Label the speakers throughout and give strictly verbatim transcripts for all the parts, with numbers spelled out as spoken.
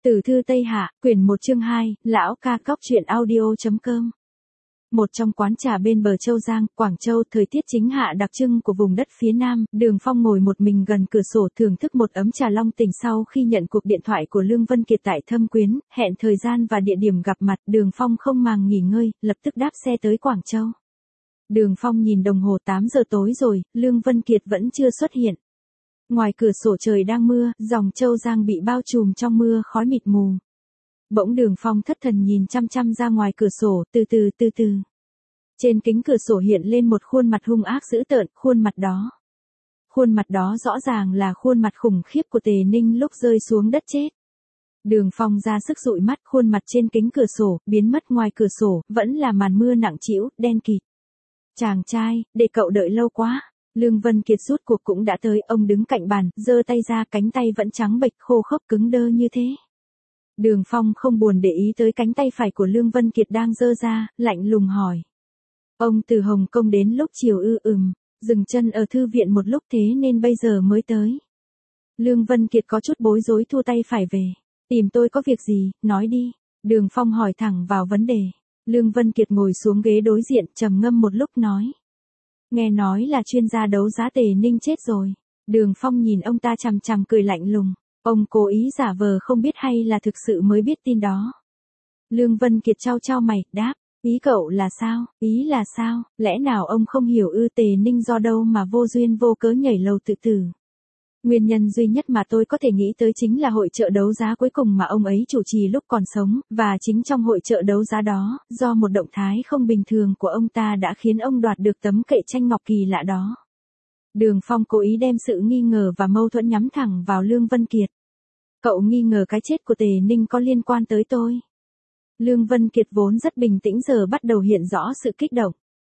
Speaker 1: Từ thư Tây Hạ, quyển một chương hai, lão ca cóc truyện audio.com. Một trong quán trà bên bờ Châu Giang, Quảng Châu, thời tiết chính hạ đặc trưng của vùng đất phía Nam, Đường Phong ngồi một mình gần cửa sổ thưởng thức một ấm trà long tỉnh. Sau khi nhận cuộc điện thoại của Lương Vân Kiệt tại Thâm Quyến, hẹn thời gian và địa điểm gặp mặt, Đường Phong không màng nghỉ ngơi, lập tức đáp xe tới Quảng Châu. Đường Phong nhìn đồng hồ tám giờ tối rồi, Lương Vân Kiệt vẫn chưa xuất hiện. Ngoài cửa sổ trời đang mưa, dòng Châu Giang bị bao trùm trong mưa khói mịt mù. Bỗng Đường Phong thất thần nhìn chăm chăm ra ngoài cửa sổ, từ từ từ từ. Trên kính cửa sổ hiện lên một khuôn mặt hung ác dữ tợn, khuôn mặt đó. Khuôn mặt đó rõ ràng là khuôn mặt khủng khiếp của Tề Ninh lúc rơi xuống đất chết. Đường Phong ra sức dụi mắt, khuôn mặt trên kính cửa sổ, biến mất ngoài cửa sổ, vẫn là màn mưa nặng trĩu, đen kịt. Chàng trai, để cậu đợi lâu quá. Lương Vân Kiệt rút cuộc cũng đã tới, ông đứng cạnh bàn, giơ tay ra, cánh tay vẫn trắng bệch, khô khốc cứng đơ như thế. Đường Phong không buồn để ý tới cánh tay phải của Lương Vân Kiệt đang giơ ra, lạnh lùng hỏi. Ông từ Hồng Kông đến lúc chiều ư? Ừm, dừng chân ở thư viện một lúc thế nên bây giờ mới tới. Lương Vân Kiệt có chút bối rối thu tay phải về. Tìm tôi có việc gì, nói đi. Đường Phong hỏi thẳng vào vấn đề. Lương Vân Kiệt ngồi xuống ghế đối diện, trầm ngâm một lúc nói. Nghe nói là chuyên gia đấu giá Tề Ninh chết rồi. Đường Phong nhìn ông ta chằm chằm cười lạnh lùng. Ông cố ý giả vờ không biết hay là thực sự mới biết tin đó? Lương Vân Kiệt chau chau mày, đáp. Ý cậu là sao? Ý là sao? Lẽ nào ông không hiểu ư? Tề Ninh do đâu mà vô duyên vô cớ nhảy lầu tự tử? Nguyên nhân duy nhất mà tôi có thể nghĩ tới chính là hội chợ đấu giá cuối cùng mà ông ấy chủ trì lúc còn sống, và chính trong hội chợ đấu giá đó, do một động thái không bình thường của ông ta đã khiến ông đoạt được tấm kệ tranh ngọc kỳ lạ đó. Đường Phong cố ý đem sự nghi ngờ và mâu thuẫn nhắm thẳng vào Lương Vân Kiệt. Cậu nghi ngờ cái chết của Tề Ninh có liên quan tới tôi? Lương Vân Kiệt vốn rất bình tĩnh giờ bắt đầu hiện rõ sự kích động.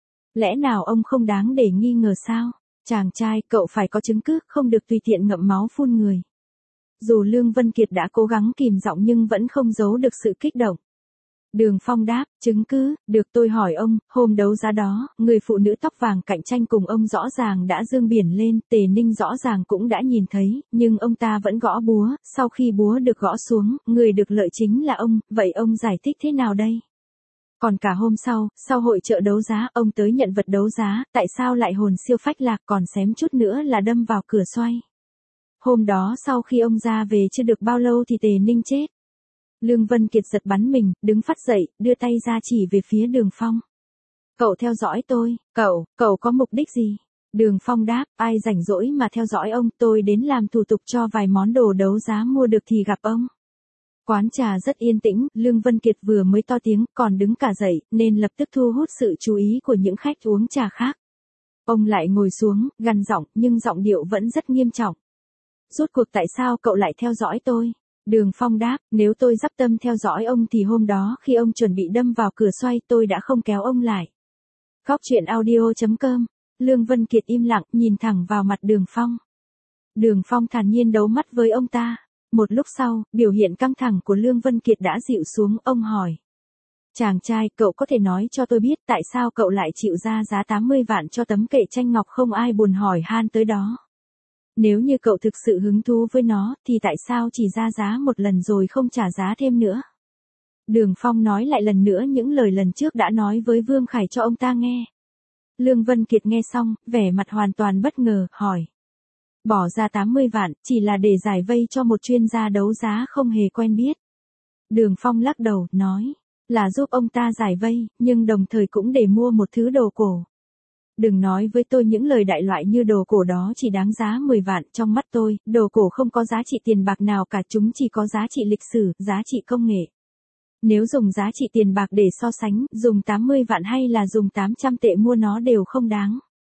Speaker 1: Lẽ nào ông không đáng để nghi ngờ sao? Chàng trai, cậu phải có chứng cứ, không được tùy tiện ngậm máu phun người. Dù Lương Vân Kiệt đã cố gắng kìm giọng nhưng vẫn không giấu được sự kích động. Đường Phong đáp, chứng cứ, được. Tôi hỏi ông, hôm đấu giá đó, người phụ nữ tóc vàng cạnh tranh cùng ông rõ ràng đã giương biển lên, Tề Ninh rõ ràng cũng đã nhìn thấy, nhưng ông ta vẫn gõ búa, sau khi búa được gõ xuống, người được lợi chính là ông, vậy ông giải thích thế nào đây? Còn cả hôm sau, sau hội chợ đấu giá, ông tới nhận vật đấu giá, tại sao lại hồn siêu phách lạc, còn xém chút nữa là đâm vào cửa xoay? Hôm đó sau khi ông ra về chưa được bao lâu thì Tề Ninh chết. Lương Vân Kiệt giật bắn mình, đứng phắt dậy, đưa tay ra chỉ về phía Đường Phong. Cậu theo dõi tôi, cậu, cậu có mục đích gì? Đường Phong đáp, ai rảnh rỗi mà theo dõi ông, tôi đến làm thủ tục cho vài món đồ đấu giá mua được thì gặp ông. Quán trà rất yên tĩnh, Lương Vân Kiệt vừa mới to tiếng, còn đứng cả dậy, nên lập tức thu hút sự chú ý của những khách uống trà khác. Ông lại ngồi xuống, gằn giọng, nhưng giọng điệu vẫn rất nghiêm trọng. Rốt cuộc tại sao cậu lại theo dõi tôi? Đường Phong đáp, nếu tôi dắp tâm theo dõi ông thì hôm đó khi ông chuẩn bị đâm vào cửa xoay tôi đã không kéo ông lại. Góc truyện audio.com. Lương Vân Kiệt im lặng, nhìn thẳng vào mặt Đường Phong. Đường Phong thản nhiên đấu mắt với ông ta. Một lúc sau, biểu hiện căng thẳng của Lương Vân Kiệt đã dịu xuống, ông hỏi. Chàng trai, cậu có thể nói cho tôi biết tại sao cậu lại chịu ra giá tám mươi vạn cho tấm kệ tranh ngọc không ai buồn hỏi han tới đó? Nếu như cậu thực sự hứng thú với nó, thì tại sao chỉ ra giá một lần rồi không trả giá thêm nữa? Đường Phong nói lại lần nữa những lời lần trước đã nói với Vương Khải cho ông ta nghe. Lương Vân Kiệt nghe xong, vẻ mặt hoàn toàn bất ngờ, hỏi. Bỏ ra tám mươi vạn, chỉ là để giải vây cho một chuyên gia đấu giá không hề quen biết. Đường Phong lắc đầu, nói. Là giúp ông ta giải vây, nhưng đồng thời cũng để mua một thứ đồ cổ. Đừng nói với tôi những lời đại loại như đồ cổ đó chỉ đáng giá mười vạn, trong mắt tôi, đồ cổ không có giá trị tiền bạc nào cả, chúng chỉ có giá trị lịch sử, giá trị công nghệ. Nếu dùng giá trị tiền bạc để so sánh, dùng tám mươi vạn hay là dùng tám trăm tệ mua nó đều không đáng.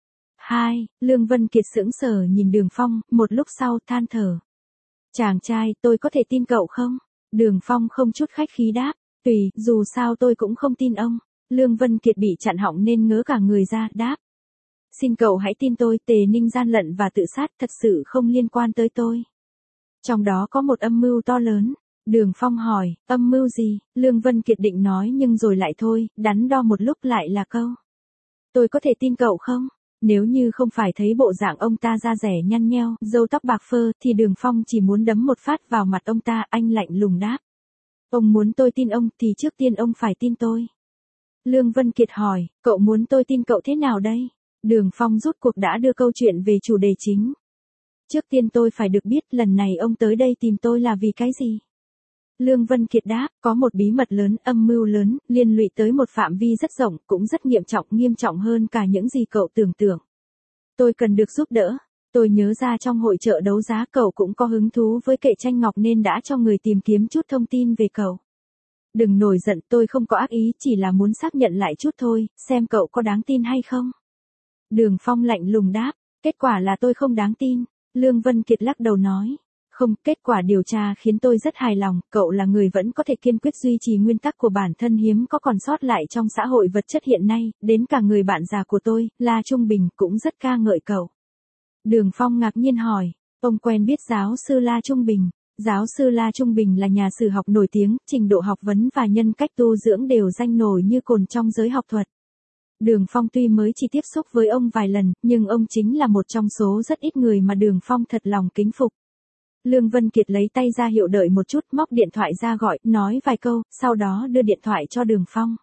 Speaker 1: Hai, Lương Vân Kiệt sững sờ nhìn Đường Phong, một lúc sau than thở. Chàng trai, tôi có thể tin cậu không? Đường Phong không chút khách khí đáp, tùy, dù sao tôi cũng không tin ông. Lương Vân Kiệt bị chặn họng nên ngớ cả người ra, đáp. Xin cậu hãy tin tôi, Tề Ninh gian lận và tự sát thật sự không liên quan tới tôi. Trong đó có một âm mưu to lớn. Đường Phong hỏi, âm mưu gì? Lương Vân Kiệt định nói nhưng rồi lại thôi, đắn đo một lúc lại là câu. Tôi có thể tin cậu không? Nếu như không phải thấy bộ dạng ông ta da rẻ nhăn nheo, râu tóc bạc phơ, thì Đường Phong chỉ muốn đấm một phát vào mặt ông ta. Anh lạnh lùng đáp. Ông muốn tôi tin ông thì trước tiên ông phải tin tôi. Lương Vân Kiệt hỏi, cậu muốn tôi tin cậu thế nào đây? Đường Phong rút cuộc đã đưa câu chuyện về chủ đề chính. Trước tiên tôi phải được biết lần này ông tới đây tìm tôi là vì cái gì? Lương Vân Kiệt đáp, có một bí mật lớn, âm mưu lớn, liên lụy tới một phạm vi rất rộng, cũng rất nghiêm trọng, nghiêm trọng hơn cả những gì cậu tưởng tượng. Tôi cần được giúp đỡ. Tôi nhớ ra trong hội chợ đấu giá cậu cũng có hứng thú với kệ tranh ngọc nên đã cho người tìm kiếm chút thông tin về cậu. Đừng nổi giận, tôi không có ác ý, chỉ là muốn xác nhận lại chút thôi, xem cậu có đáng tin hay không. Đường Phong lạnh lùng đáp, kết quả là tôi không đáng tin. Lương Vân Kiệt lắc đầu nói. Không, kết quả điều tra khiến tôi rất hài lòng, cậu là người vẫn có thể kiên quyết duy trì nguyên tắc của bản thân hiếm có còn sót lại trong xã hội vật chất hiện nay, đến cả người bạn già của tôi, La Trung Bình, cũng rất ca ngợi cậu. Đường Phong ngạc nhiên hỏi, ông quen biết giáo sư La Trung Bình? Giáo sư La Trung Bình là nhà sử học nổi tiếng, trình độ học vấn và nhân cách tu dưỡng đều danh nổi như cồn trong giới học thuật. Đường Phong tuy mới chỉ tiếp xúc với ông vài lần, nhưng ông chính là một trong số rất ít người mà Đường Phong thật lòng kính phục. Lương Vân Kiệt lấy tay ra hiệu đợi một chút, móc điện thoại ra gọi, nói vài câu, sau đó đưa điện thoại cho Đường Phong.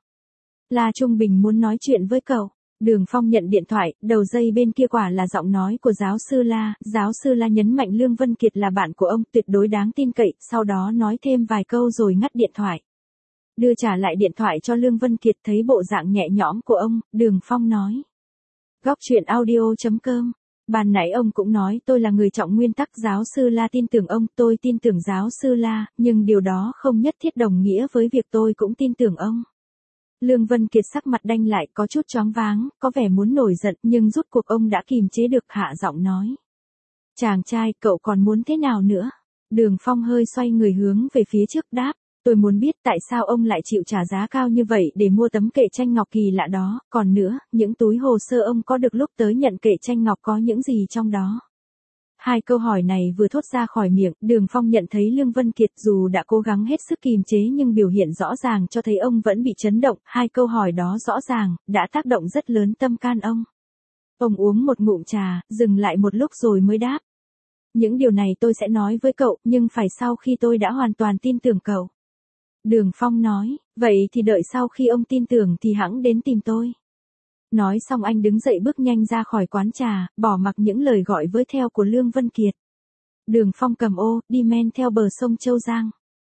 Speaker 1: La Trung Bình muốn nói chuyện với cậu. Đường Phong nhận điện thoại, đầu dây bên kia quả là giọng nói của giáo sư La. Giáo sư La nhấn mạnh Lương Vân Kiệt là bạn của ông, tuyệt đối đáng tin cậy, sau đó nói thêm vài câu rồi ngắt điện thoại. Đưa trả lại điện thoại cho Lương Vân Kiệt, thấy bộ dạng nhẹ nhõm của ông, Đường Phong nói. Góc chuyện audio chấm com. Ban nãy ông cũng nói tôi là người trọng nguyên tắc, giáo sư La tin tưởng ông, tôi tin tưởng giáo sư La, nhưng điều đó không nhất thiết đồng nghĩa với việc tôi cũng tin tưởng ông. Lương Vân Kiệt sắc mặt đanh lại, có chút choáng váng, có vẻ muốn nổi giận, nhưng rút cuộc ông đã kìm chế được, hạ giọng nói. Chàng trai, cậu còn muốn thế nào nữa? Đường Phong hơi xoay người hướng về phía trước đáp. Tôi muốn biết tại sao ông lại chịu trả giá cao như vậy để mua tấm kệ tranh ngọc kỳ lạ đó, còn nữa, những túi hồ sơ ông có được lúc tới nhận kệ tranh ngọc có những gì trong đó? Hai câu hỏi này vừa thốt ra khỏi miệng, Đường Phong nhận thấy Lương Vân Kiệt dù đã cố gắng hết sức kìm chế nhưng biểu hiện rõ ràng cho thấy ông vẫn bị chấn động, hai câu hỏi đó rõ ràng, đã tác động rất lớn tâm can ông. Ông uống một ngụm trà, dừng lại một lúc rồi mới đáp. Những điều này tôi sẽ nói với cậu, nhưng phải sau khi tôi đã hoàn toàn tin tưởng cậu. Đường Phong nói, vậy thì đợi sau khi ông tin tưởng thì hẵng đến tìm tôi. Nói xong anh đứng dậy bước nhanh ra khỏi quán trà, bỏ mặc những lời gọi với theo của Lương Vân Kiệt. Đường Phong cầm ô, đi men theo bờ sông Châu Giang.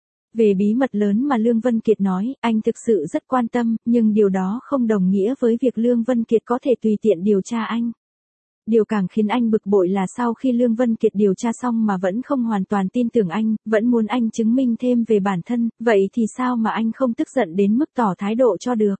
Speaker 1: Về bí mật lớn mà Lương Vân Kiệt nói, anh thực sự rất quan tâm, nhưng điều đó không đồng nghĩa với việc Lương Vân Kiệt có thể tùy tiện điều tra anh. Điều càng khiến anh bực bội là sau khi Lương Vân Kiệt điều tra xong mà vẫn không hoàn toàn tin tưởng anh, vẫn muốn anh chứng minh thêm về bản thân, vậy thì sao mà anh không tức giận đến mức tỏ thái độ cho được.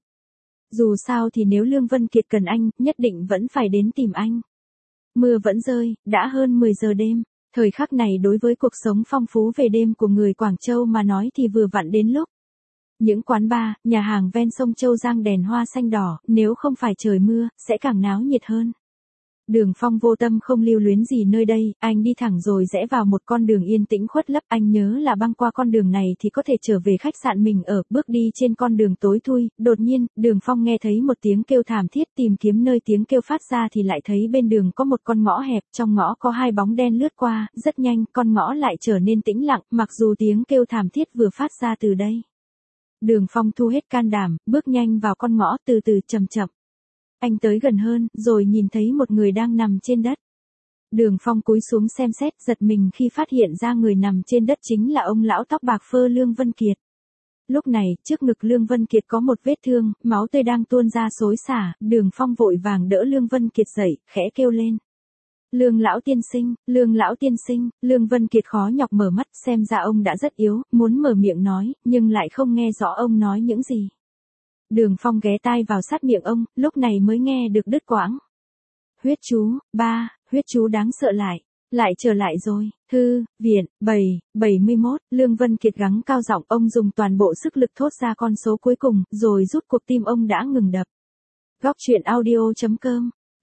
Speaker 1: Dù sao thì nếu Lương Vân Kiệt cần anh, nhất định vẫn phải đến tìm anh. Mưa vẫn rơi, đã hơn mười giờ đêm. Thời khắc này đối với cuộc sống phong phú về đêm của người Quảng Châu mà nói thì vừa vặn đến lúc. Những quán bar, nhà hàng ven sông Châu Giang đèn hoa xanh đỏ, nếu không phải trời mưa, sẽ càng náo nhiệt hơn. Đường Phong vô tâm không lưu luyến gì nơi đây, anh đi thẳng rồi rẽ vào một con đường yên tĩnh khuất lấp, anh nhớ là băng qua con đường này thì có thể trở về khách sạn mình ở, bước đi trên con đường tối thui, đột nhiên, Đường Phong nghe thấy một tiếng kêu thảm thiết, tìm kiếm nơi tiếng kêu phát ra thì lại thấy bên đường có một con ngõ hẹp, trong ngõ có hai bóng đen lướt qua, rất nhanh, con ngõ lại trở nên tĩnh lặng, mặc dù tiếng kêu thảm thiết vừa phát ra từ đây. Đường Phong thu hết can đảm, bước nhanh vào con ngõ, từ từ chậm chậm. Anh tới gần hơn, rồi nhìn thấy một người đang nằm trên đất. Đường Phong cúi xuống xem xét, giật mình khi phát hiện ra người nằm trên đất chính là ông lão tóc bạc phơ Lương Vân Kiệt. Lúc này, trước ngực Lương Vân Kiệt có một vết thương, máu tươi đang tuôn ra xối xả, Đường Phong vội vàng đỡ Lương Vân Kiệt dậy, khẽ kêu lên. Lương lão tiên sinh, Lương lão tiên sinh, Lương Vân Kiệt khó nhọc mở mắt, xem ra ông đã rất yếu, muốn mở miệng nói, nhưng lại không nghe rõ ông nói những gì. Đường Phong ghé tai vào sát miệng ông, lúc này mới nghe được đứt quãng. Huyết chú, ba, huyết chú đáng sợ lại, lại trở lại rồi, thư, viện, bảy, bảy mươi mốt, Lương Vân Kiệt gắng cao giọng, ông dùng toàn bộ sức lực thốt ra con số cuối cùng, rồi rút cuộc tim ông đã ngừng đập. Góc chuyện audio chấm com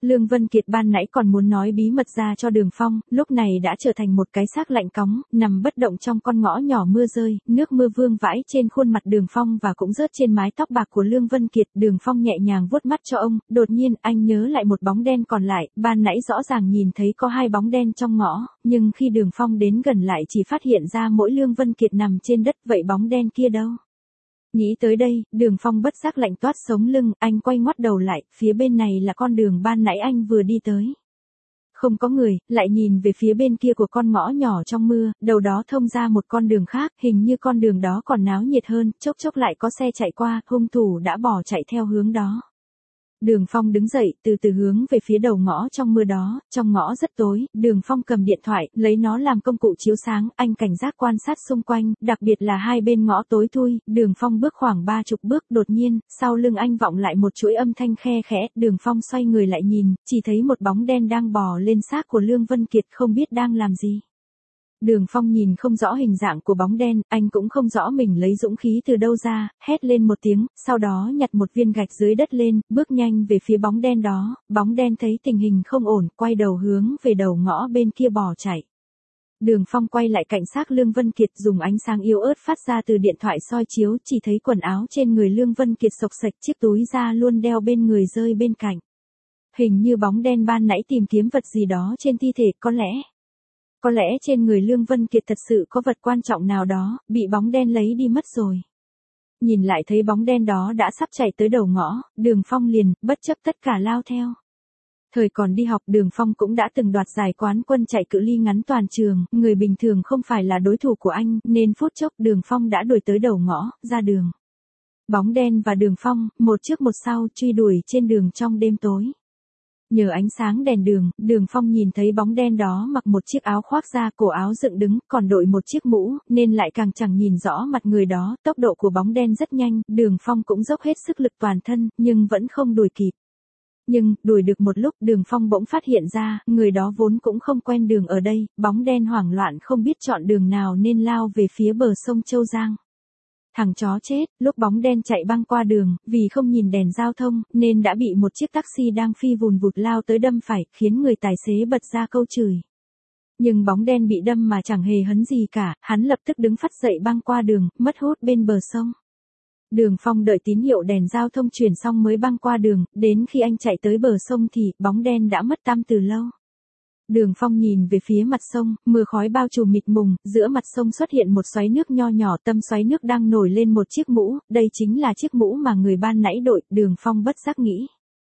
Speaker 1: Lương Vân Kiệt ban nãy còn muốn nói bí mật ra cho Đường Phong, lúc này đã trở thành một cái xác lạnh cóng, nằm bất động trong con ngõ nhỏ mưa rơi, nước mưa vương vãi trên khuôn mặt Đường Phong và cũng rớt trên mái tóc bạc của Lương Vân Kiệt. Đường Phong nhẹ nhàng vuốt mắt cho ông, đột nhiên anh nhớ lại một bóng đen còn lại, ban nãy rõ ràng nhìn thấy có hai bóng đen trong ngõ, nhưng khi Đường Phong đến gần lại chỉ phát hiện ra mỗi Lương Vân Kiệt nằm trên đất, vậy bóng đen kia đâu? Nghĩ tới đây, Đường Phong bất giác lạnh toát sống lưng, anh quay ngoắt đầu lại, phía bên này là con đường ban nãy anh vừa đi tới. Không có người, lại nhìn về phía bên kia của con ngõ nhỏ trong mưa, đầu đó thông ra một con đường khác, hình như con đường đó còn náo nhiệt hơn, chốc chốc lại có xe chạy qua, hung thủ đã bỏ chạy theo hướng đó. Đường Phong đứng dậy, từ từ hướng về phía đầu ngõ trong mưa đó, trong ngõ rất tối, Đường Phong cầm điện thoại, lấy nó làm công cụ chiếu sáng, anh cảnh giác quan sát xung quanh, đặc biệt là hai bên ngõ tối thui, Đường Phong bước khoảng ba chục bước, đột nhiên, sau lưng anh vọng lại một chuỗi âm thanh khe khẽ, Đường Phong xoay người lại nhìn, chỉ thấy một bóng đen đang bò lên xác của Lương Vân Kiệt không biết đang làm gì. Đường Phong nhìn không rõ hình dạng của bóng đen, anh cũng không rõ mình lấy dũng khí từ đâu ra, hét lên một tiếng, sau đó nhặt một viên gạch dưới đất lên, bước nhanh về phía bóng đen đó, bóng đen thấy tình hình không ổn, quay đầu hướng về đầu ngõ bên kia bỏ chạy. Đường Phong quay lại cạnh xác Lương Vân Kiệt, dùng ánh sáng yếu ớt phát ra từ điện thoại soi chiếu, chỉ thấy quần áo trên người Lương Vân Kiệt xộc xệch, chiếc túi da luôn đeo bên người rơi bên cạnh. Hình như bóng đen ban nãy tìm kiếm vật gì đó trên thi thể, có lẽ... Có lẽ trên người Lương Vân Kiệt thật sự có vật quan trọng nào đó, bị bóng đen lấy đi mất rồi. Nhìn lại thấy bóng đen đó đã sắp chạy tới đầu ngõ, Đường Phong liền, bất chấp tất cả lao theo. Thời còn đi học Đường Phong cũng đã từng đoạt giải quán quân chạy cự ly ngắn toàn trường, người bình thường không phải là đối thủ của anh, nên phút chốc Đường Phong đã đuổi tới đầu ngõ, ra đường. Bóng đen và Đường Phong, một trước một sau, truy đuổi trên đường trong đêm tối. Nhờ ánh sáng đèn đường, Đường Phong nhìn thấy bóng đen đó mặc một chiếc áo khoác da, cổ áo dựng đứng, còn đội một chiếc mũ, nên lại càng chẳng nhìn rõ mặt người đó, tốc độ của bóng đen rất nhanh, Đường Phong cũng dốc hết sức lực toàn thân, nhưng vẫn không đuổi kịp. Nhưng, đuổi được một lúc, Đường Phong bỗng phát hiện ra, người đó vốn cũng không quen đường ở đây, bóng đen hoảng loạn không biết chọn đường nào nên lao về phía bờ sông Châu Giang. Thằng chó chết, lúc bóng đen chạy băng qua đường, vì không nhìn đèn giao thông, nên đã bị một chiếc taxi đang phi vùn vụt lao tới đâm phải, khiến người tài xế bật ra câu chửi. Nhưng bóng đen bị đâm mà chẳng hề hấn gì cả, hắn lập tức đứng phắt dậy băng qua đường, mất hút bên bờ sông. Đường Phong đợi tín hiệu đèn giao thông chuyển xong mới băng qua đường, đến khi anh chạy tới bờ sông thì, bóng đen đã mất tăm từ lâu. Đường Phong nhìn về phía mặt sông, mưa khói bao trùm mịt mùng, giữa mặt sông xuất hiện một xoáy nước nho nhỏ, tâm xoáy nước đang nổi lên một chiếc mũ, đây chính là chiếc mũ mà người ban nãy đội, Đường Phong bất giác nghĩ.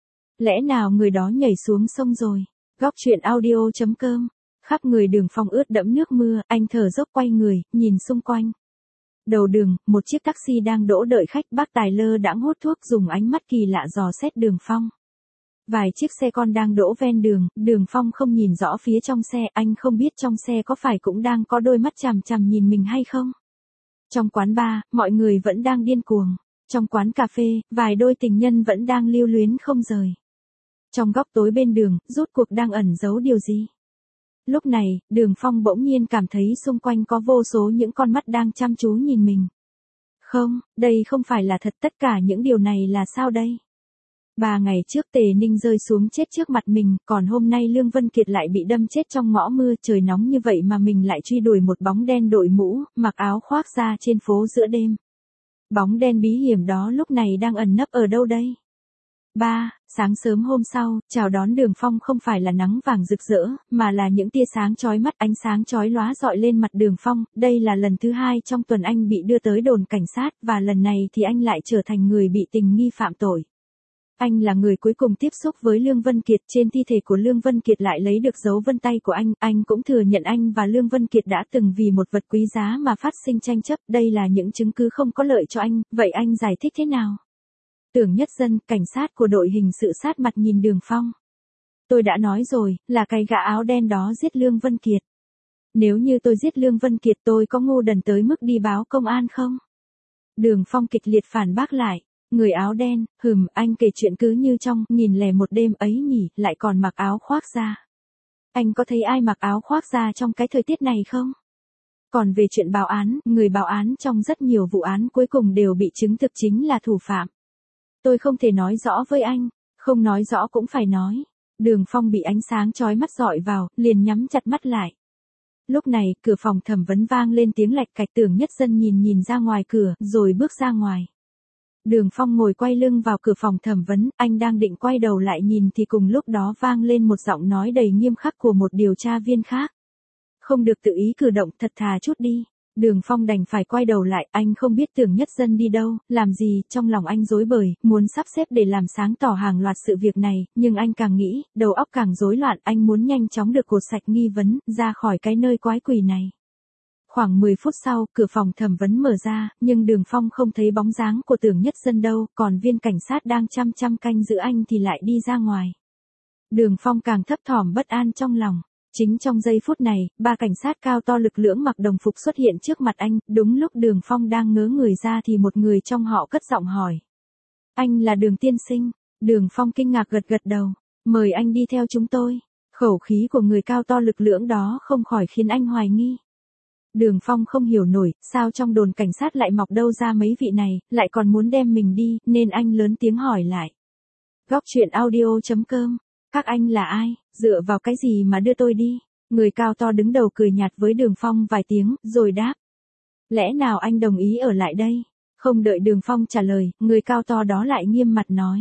Speaker 1: Lẽ nào người đó nhảy xuống sông rồi? Góc truyện audio chấm com. Khắp người Đường Phong ướt đẫm nước mưa, anh thở dốc quay người, nhìn xung quanh. Đầu đường, một chiếc taxi đang đỗ đợi khách, bác tài lơ đãng hút thuốc dùng ánh mắt kỳ lạ dò xét Đường Phong. Vài chiếc xe con đang đỗ ven đường, Đường Phong không nhìn rõ phía trong xe, anh không biết trong xe có phải cũng đang có đôi mắt chằm chằm nhìn mình hay không. Trong quán bar, mọi người vẫn đang điên cuồng. Trong quán cà phê, vài đôi tình nhân vẫn đang lưu luyến không rời. Trong góc tối bên đường, rốt cuộc đang ẩn giấu điều gì? Lúc này, Đường Phong bỗng nhiên cảm thấy xung quanh có vô số những con mắt đang chăm chú nhìn mình. Không, đây không phải là thật, tất cả những điều này là sao đây? Ba ngày trước Tề Ninh rơi xuống chết trước mặt mình, còn hôm nay Lương Vân Kiệt lại bị đâm chết trong ngõ mưa, trời nóng như vậy mà mình lại truy đuổi một bóng đen đội mũ, mặc áo khoác ra trên phố giữa đêm. Bóng đen bí hiểm đó lúc này đang ẩn nấp ở đâu đây? Ba, sáng sớm hôm sau, chào đón Đường Phong không phải là nắng vàng rực rỡ, mà là những tia sáng chói mắt, ánh sáng chói lóa rọi lên mặt Đường Phong, đây là lần thứ hai trong tuần anh bị đưa tới đồn cảnh sát, và lần này thì anh lại trở thành người bị tình nghi phạm tội. Anh là người cuối cùng tiếp xúc với Lương Vân Kiệt, trên thi thể của Lương Vân Kiệt lại lấy được dấu vân tay của anh, anh cũng thừa nhận anh và Lương Vân Kiệt đã từng vì một vật quý giá mà phát sinh tranh chấp, đây là những chứng cứ không có lợi cho anh, vậy anh giải thích thế nào? Tưởng Nhất Dân, cảnh sát của đội hình sự sát mặt nhìn Đường Phong. Tôi đã nói rồi, là cái gã áo đen đó giết Lương Vân Kiệt. Nếu như tôi giết Lương Vân Kiệt tôi có ngu đần tới mức đi báo công an không? Đường Phong kịch liệt phản bác lại. Người áo đen, hừm, anh kể chuyện cứ như trong nghìn lẻ một đêm ấy nhỉ, lại còn mặc áo khoác da. Anh có thấy ai mặc áo khoác da trong cái thời tiết này không? Còn về chuyện báo án, người báo án trong rất nhiều vụ án cuối cùng đều bị chứng thực chính là thủ phạm. Tôi không thể nói rõ với anh, không nói rõ cũng phải nói. Đường Phong bị ánh sáng chói mắt dọi vào, liền nhắm chặt mắt lại. Lúc này, cửa phòng thẩm vấn vang lên tiếng lạch cạch. Tưởng Nhất Dân nhìn nhìn ra ngoài cửa, rồi bước ra ngoài. Đường Phong ngồi quay lưng vào cửa phòng thẩm vấn, anh đang định quay đầu lại nhìn thì cùng lúc đó vang lên một giọng nói đầy nghiêm khắc của một điều tra viên khác. Không được tự ý cử động, thật thà chút đi. Đường Phong đành phải quay đầu lại, anh không biết Tưởng Nhất Dân đi đâu, làm gì, trong lòng anh rối bời, muốn sắp xếp để làm sáng tỏ hàng loạt sự việc này, nhưng anh càng nghĩ, đầu óc càng rối loạn, anh muốn nhanh chóng được cột sạch nghi vấn, ra khỏi cái nơi quái quỷ này. Khoảng mười phút sau, cửa phòng thẩm vấn mở ra, nhưng Đường Phong không thấy bóng dáng của Tưởng Nhất Dân đâu, còn viên cảnh sát đang chăm chăm canh giữ anh thì lại đi ra ngoài. Đường Phong càng thấp thỏm bất an trong lòng. Chính trong giây phút này, ba cảnh sát cao to lực lưỡng mặc đồng phục xuất hiện trước mặt anh, đúng lúc Đường Phong đang ngớ người ra thì một người trong họ cất giọng hỏi. Anh là Đường tiên sinh. Đường Phong kinh ngạc gật gật đầu. Mời anh đi theo chúng tôi. Khẩu khí của người cao to lực lưỡng đó không khỏi khiến anh hoài nghi. Đường Phong không hiểu nổi, sao trong đồn cảnh sát lại mọc đâu ra mấy vị này, lại còn muốn đem mình đi, nên anh lớn tiếng hỏi lại. Góc truyện audio chấm com. Các anh là ai, dựa vào cái gì mà đưa tôi đi? Người cao to đứng đầu cười nhạt với Đường Phong vài tiếng, rồi đáp. Lẽ nào anh đồng ý ở lại đây? Không đợi Đường Phong trả lời, người cao to đó lại nghiêm mặt nói.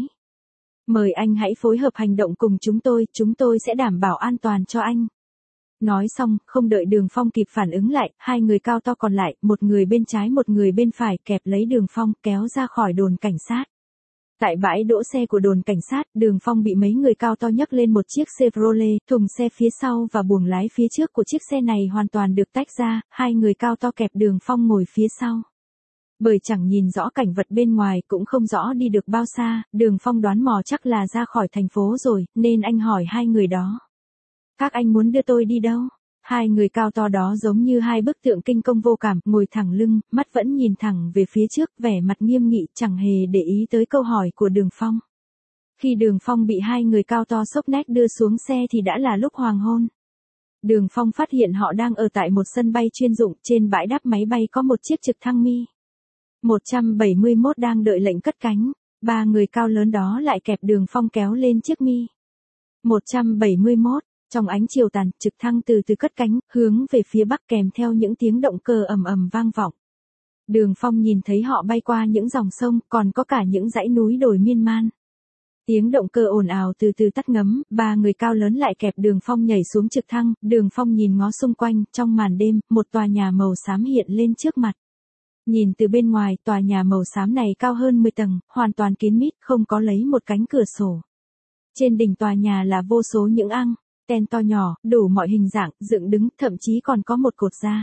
Speaker 1: Mời anh hãy phối hợp hành động cùng chúng tôi, chúng tôi sẽ đảm bảo an toàn cho anh. Nói xong, không đợi Đường Phong kịp phản ứng lại, hai người cao to còn lại, một người bên trái một người bên phải kẹp lấy Đường Phong kéo ra khỏi đồn cảnh sát. Tại bãi đỗ xe của đồn cảnh sát, Đường Phong bị mấy người cao to nhấc lên một chiếc Chevrolet, thùng xe phía sau và buồng lái phía trước của chiếc xe này hoàn toàn được tách ra, hai người cao to kẹp Đường Phong ngồi phía sau. Bởi chẳng nhìn rõ cảnh vật bên ngoài cũng không rõ đi được bao xa, Đường Phong đoán mò chắc là ra khỏi thành phố rồi, nên anh hỏi hai người đó. Các anh muốn đưa tôi đi đâu? Hai người cao to đó giống như hai bức tượng kinh công vô cảm, ngồi thẳng lưng, mắt vẫn nhìn thẳng về phía trước, vẻ mặt nghiêm nghị, chẳng hề để ý tới câu hỏi của Đường Phong. Khi Đường Phong bị hai người cao to xốc nách đưa xuống xe thì đã là lúc hoàng hôn. Đường Phong phát hiện họ đang ở tại một sân bay chuyên dụng, trên bãi đáp máy bay có một chiếc trực thăng Mi một trăm bảy mươi mốt đang đợi lệnh cất cánh, ba người cao lớn đó lại kẹp Đường Phong kéo lên chiếc Mi một trăm bảy mươi mốt. Trong ánh chiều tàn, trực thăng từ từ cất cánh, hướng về phía bắc kèm theo những tiếng động cơ ầm ầm vang vọng. Đường Phong nhìn thấy họ bay qua những dòng sông, còn có cả những dãy núi đồi miên man. Tiếng động cơ ồn ào từ từ tắt ngấm, ba người cao lớn lại kẹp Đường Phong nhảy xuống trực thăng, Đường Phong nhìn ngó xung quanh, trong màn đêm, một tòa nhà màu xám hiện lên trước mặt. Nhìn từ bên ngoài, tòa nhà màu xám này cao hơn mười tầng, hoàn toàn kín mít, không có lấy một cánh cửa sổ. Trên đỉnh tòa nhà là vô số những ăng ten to nhỏ, đủ mọi hình dạng, dựng đứng, thậm chí còn có một cột da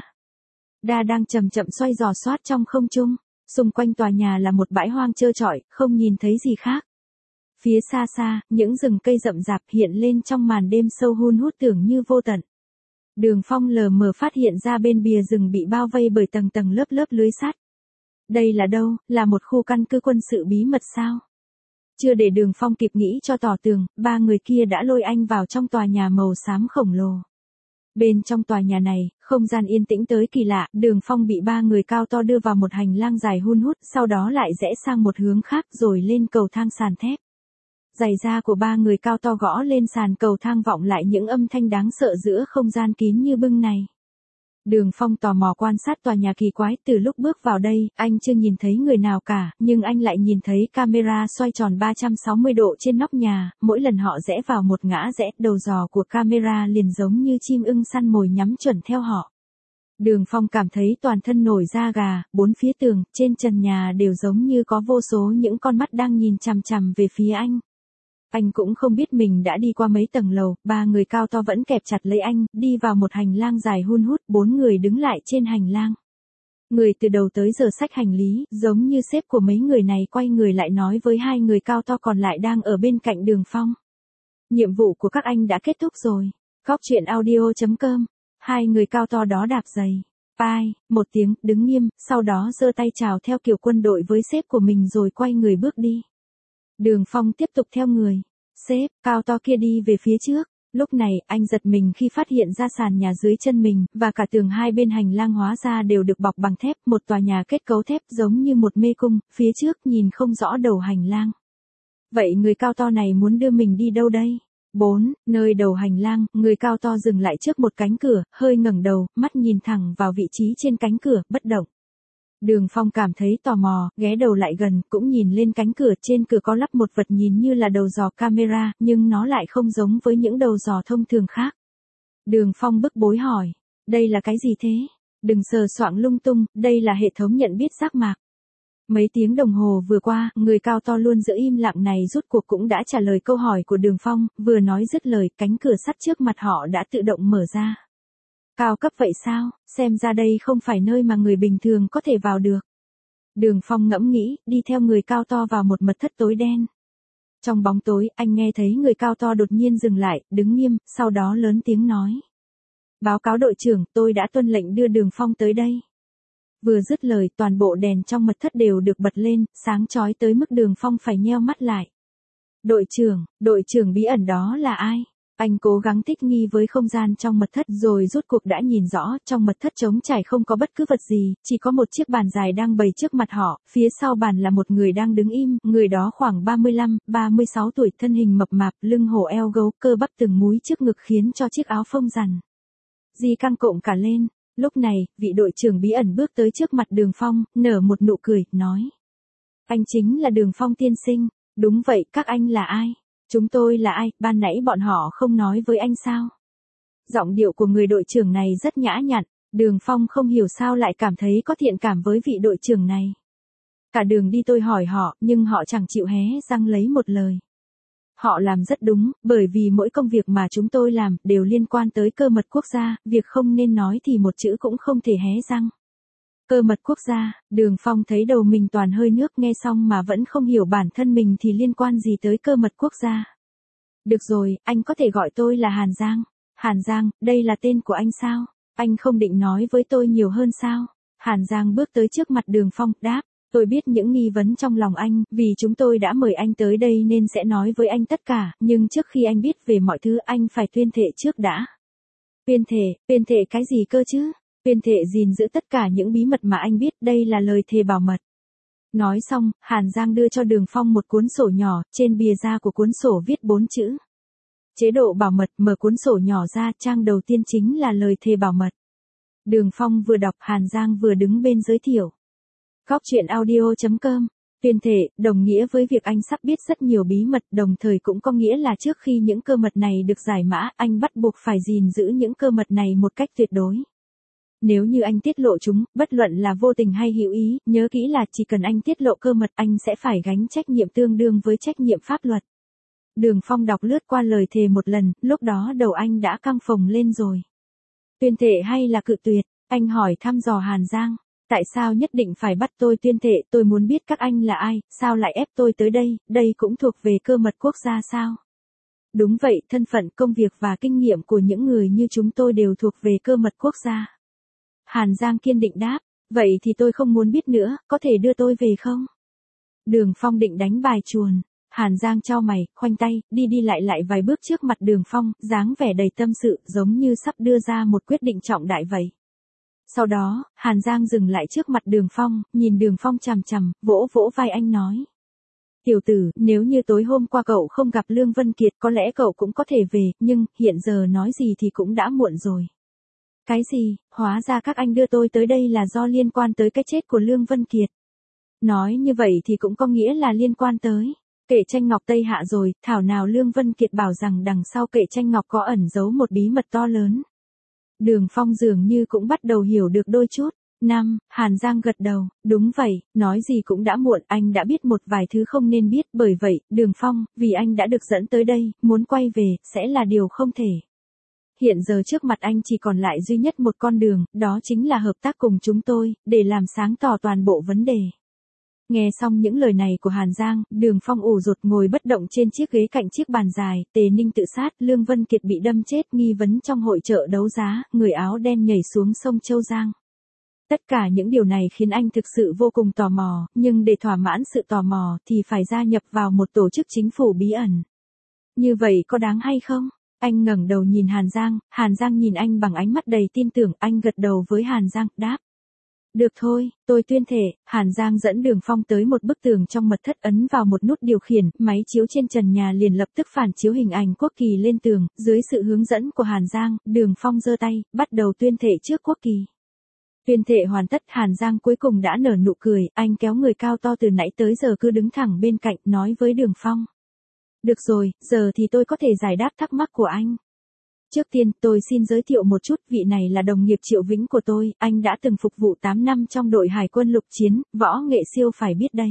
Speaker 1: đa đang chậm chậm xoay giò xoát trong không trung. Xung quanh tòa nhà là một bãi hoang trơ trọi, không nhìn thấy gì khác. Phía xa xa, những rừng cây rậm rạp hiện lên trong màn đêm sâu hun hút tưởng như vô tận. Đường Phong lờ mờ phát hiện ra bên bìa rừng bị bao vây bởi tầng tầng lớp lớp lưới sắt. Đây là đâu, là một khu căn cứ quân sự bí mật sao? Chưa để Đường Phong kịp nghĩ cho tỏ tường, ba người kia đã lôi anh vào trong tòa nhà màu xám khổng lồ. Bên trong tòa nhà này, không gian yên tĩnh tới kỳ lạ, Đường Phong bị ba người cao to đưa vào một hành lang dài hun hút, sau đó lại rẽ sang một hướng khác rồi lên cầu thang sàn thép. Giày da của ba người cao to gõ lên sàn cầu thang vọng lại những âm thanh đáng sợ giữa không gian kín như bưng này. Đường Phong tò mò quan sát tòa nhà kỳ quái, từ lúc bước vào đây, anh chưa nhìn thấy người nào cả, nhưng anh lại nhìn thấy camera xoay tròn ba trăm sáu mươi độ trên nóc nhà, mỗi lần họ rẽ vào một ngã rẽ, đầu giò của camera liền giống như chim ưng săn mồi nhắm chuẩn theo họ. Đường Phong cảm thấy toàn thân nổi da gà, bốn phía tường, trên trần nhà đều giống như có vô số những con mắt đang nhìn chằm chằm về phía anh. Anh cũng không biết mình đã đi qua mấy tầng lầu, ba người cao to vẫn kẹp chặt lấy anh, đi vào một hành lang dài hun hút, bốn người đứng lại trên hành lang. Người từ đầu tới giờ xách hành lý, giống như sếp của mấy người này quay người lại nói với hai người cao to còn lại đang ở bên cạnh Đường Phong. Nhiệm vụ của các anh đã kết thúc rồi. Góc truyện audio chấm com. Hai người cao to đó đạp giày. Pai, một tiếng, đứng nghiêm, sau đó giơ tay chào theo kiểu quân đội với sếp của mình rồi quay người bước đi. Đường Phong tiếp tục theo người. Sếp, cao to kia đi về phía trước. Lúc này, anh giật mình khi phát hiện ra sàn nhà dưới chân mình, và cả tường hai bên hành lang hóa ra đều được bọc bằng thép, một tòa nhà kết cấu thép giống như một mê cung, phía trước nhìn không rõ đầu hành lang. Vậy người cao to này muốn đưa mình đi đâu đây? bốn. Nơi đầu hành lang, người cao to dừng lại trước một cánh cửa, hơi ngẩng đầu, mắt nhìn thẳng vào vị trí trên cánh cửa, bất động. Đường Phong cảm thấy tò mò, ghé đầu lại gần, cũng nhìn lên cánh cửa, trên cửa có lắp một vật nhìn như là đầu giò camera, nhưng nó lại không giống với những đầu giò thông thường khác. Đường Phong bức bối hỏi, đây là cái gì thế? Đừng sờ soạng lung tung, đây là hệ thống nhận biết giác mạc. Mấy tiếng đồng hồ vừa qua, người cao to luôn giữ im lặng này rút cuộc cũng đã trả lời câu hỏi của Đường Phong, vừa nói dứt lời, cánh cửa sắt trước mặt họ đã tự động mở ra. Cao cấp vậy sao, xem ra đây không phải nơi mà người bình thường có thể vào được. Đường Phong ngẫm nghĩ, đi theo người cao to vào một mật thất tối đen. Trong bóng tối, anh nghe thấy người cao to đột nhiên dừng lại, đứng nghiêm, sau đó lớn tiếng nói. Báo cáo đội trưởng, tôi đã tuân lệnh đưa Đường Phong tới đây. Vừa dứt lời, toàn bộ đèn trong mật thất đều được bật lên, sáng chói tới mức Đường Phong phải nheo mắt lại. Đội trưởng, đội trưởng bí ẩn đó là ai? Anh cố gắng thích nghi với không gian trong mật thất rồi rốt cuộc đã nhìn rõ, trong mật thất trống trải không có bất cứ vật gì, chỉ có một chiếc bàn dài đang bày trước mặt họ, phía sau bàn là một người đang đứng im, người đó khoảng ba mươi lăm, ba mươi sáu tuổi, thân hình mập mạp, lưng hổ eo gấu, cơ bắp từng múi trước ngực khiến cho chiếc áo phông rằn di căng cộm cả lên. Lúc này, vị đội trưởng bí ẩn bước tới trước mặt Đường Phong, nở một nụ cười, nói. Anh chính là Đường Phong tiên sinh. Đúng vậy, các anh là ai? Chúng tôi là ai, ban nãy bọn họ không nói với anh sao? Giọng điệu của người đội trưởng này rất nhã nhặn, Đường Phong không hiểu sao lại cảm thấy có thiện cảm với vị đội trưởng này. Cả đường đi tôi hỏi họ, nhưng họ chẳng chịu hé răng lấy một lời. Họ làm rất đúng, bởi vì mỗi công việc mà chúng tôi làm đều liên quan tới cơ mật quốc gia, việc không nên nói thì một chữ cũng không thể hé răng. Cơ mật quốc gia, Đường Phong thấy đầu mình toàn hơi nước, nghe xong mà vẫn không hiểu bản thân mình thì liên quan gì tới cơ mật quốc gia. Được rồi, anh có thể gọi tôi là Hàn Giang. Hàn Giang, đây là tên của anh sao? Anh không định nói với tôi nhiều hơn sao? Hàn Giang bước tới trước mặt Đường Phong, đáp. Tôi biết những nghi vấn trong lòng anh, vì chúng tôi đã mời anh tới đây nên sẽ nói với anh tất cả, nhưng trước khi anh biết về mọi thứ anh phải tuyên thệ trước đã. Tuyên thệ, tuyên thệ cái gì cơ chứ? Tuyên thệ gìn giữ tất cả những bí mật mà anh biết, đây là lời thề bảo mật. Nói xong, Hàn Giang đưa cho Đường Phong một cuốn sổ nhỏ, trên bìa da của cuốn sổ viết bốn chữ. Chế độ bảo mật, mở cuốn sổ nhỏ ra, trang đầu tiên chính là lời thề bảo mật. Đường Phong vừa đọc, Hàn Giang vừa đứng bên giới thiệu. Góc truyện audio chấm com. Tuyên thệ, đồng nghĩa với việc anh sắp biết rất nhiều bí mật, đồng thời cũng có nghĩa là trước khi những cơ mật này được giải mã, anh bắt buộc phải gìn giữ những cơ mật này một cách tuyệt đối. Nếu như anh tiết lộ chúng, bất luận là vô tình hay hữu ý, nhớ kỹ là chỉ cần anh tiết lộ cơ mật anh sẽ phải gánh trách nhiệm tương đương với trách nhiệm pháp luật. Đường Phong đọc lướt qua lời thề một lần, lúc đó đầu anh đã căng phồng lên rồi. Tuyên thệ hay là cự tuyệt? Anh hỏi thăm dò Hàn Giang. Tại sao nhất định phải bắt tôi tuyên thệ, tôi muốn biết các anh là ai, sao lại ép tôi tới đây, đây cũng thuộc về cơ mật quốc gia sao? Đúng vậy, thân phận, công việc và kinh nghiệm của những người như chúng tôi đều thuộc về cơ mật quốc gia. Hàn Giang kiên định đáp, vậy thì tôi không muốn biết nữa, có thể đưa tôi về không? Đường Phong định đánh bài chuồn. Hàn Giang chau mày, khoanh tay, đi đi lại lại vài bước trước mặt Đường Phong, dáng vẻ đầy tâm sự, giống như sắp đưa ra một quyết định trọng đại vậy. Sau đó, Hàn Giang dừng lại trước mặt Đường Phong, nhìn Đường Phong chằm chằm, vỗ vỗ vai anh nói. Tiểu tử, nếu như tối hôm qua cậu không gặp Lương Vân Kiệt có lẽ cậu cũng có thể về, nhưng, hiện giờ nói gì thì cũng đã muộn rồi. Cái gì, hóa ra các anh đưa tôi tới đây là do liên quan tới cái chết của Lương Vân Kiệt. Nói như vậy thì cũng có nghĩa là liên quan tới Kệ Tranh Ngọc Tây Hạ rồi, thảo nào Lương Vân Kiệt bảo rằng đằng sau Kệ Tranh Ngọc có ẩn giấu một bí mật to lớn. Đường Phong dường như cũng bắt đầu hiểu được đôi chút. Năm, Hàn Giang gật đầu, đúng vậy, nói gì cũng đã muộn, anh đã biết một vài thứ không nên biết, bởi vậy, Đường Phong, vì anh đã được dẫn tới đây, muốn quay về, sẽ là điều không thể. Hiện giờ trước mặt anh chỉ còn lại duy nhất một con đường, đó chính là hợp tác cùng chúng tôi, để làm sáng tỏ toàn bộ vấn đề. Nghe xong những lời này của Hàn Giang, Đường Phong ủ rột ngồi bất động trên chiếc ghế cạnh chiếc bàn dài, Tề Ninh tự sát, Lương Vân Kiệt bị đâm chết, nghi vấn trong hội chợ đấu giá, người áo đen nhảy xuống sông Châu Giang. Tất cả những điều này khiến anh thực sự vô cùng tò mò, nhưng để thỏa mãn sự tò mò thì phải gia nhập vào một tổ chức chính phủ bí ẩn. Như vậy có đáng hay không? Anh ngẩng đầu nhìn Hàn Giang, Hàn Giang nhìn anh bằng ánh mắt đầy tin tưởng, anh gật đầu với Hàn Giang, đáp. Được thôi, tôi tuyên thể. Hàn Giang dẫn Đường Phong tới một bức tường trong mật thất, ấn vào một nút điều khiển, máy chiếu trên trần nhà liền lập tức phản chiếu hình ảnh quốc kỳ lên tường, dưới sự hướng dẫn của Hàn Giang, Đường Phong giơ tay, bắt đầu tuyên thể trước quốc kỳ. Tuyên thệ hoàn tất, Hàn Giang cuối cùng đã nở nụ cười, anh kéo người cao to từ nãy tới giờ cứ đứng thẳng bên cạnh, nói với Đường Phong. Được rồi, giờ thì tôi có thể giải đáp thắc mắc của anh. Trước tiên, tôi xin giới thiệu một chút, vị này là đồng nghiệp Triệu Vĩnh của tôi, anh đã từng phục vụ tám năm trong đội hải quân lục chiến, võ nghệ siêu phải biết đấy.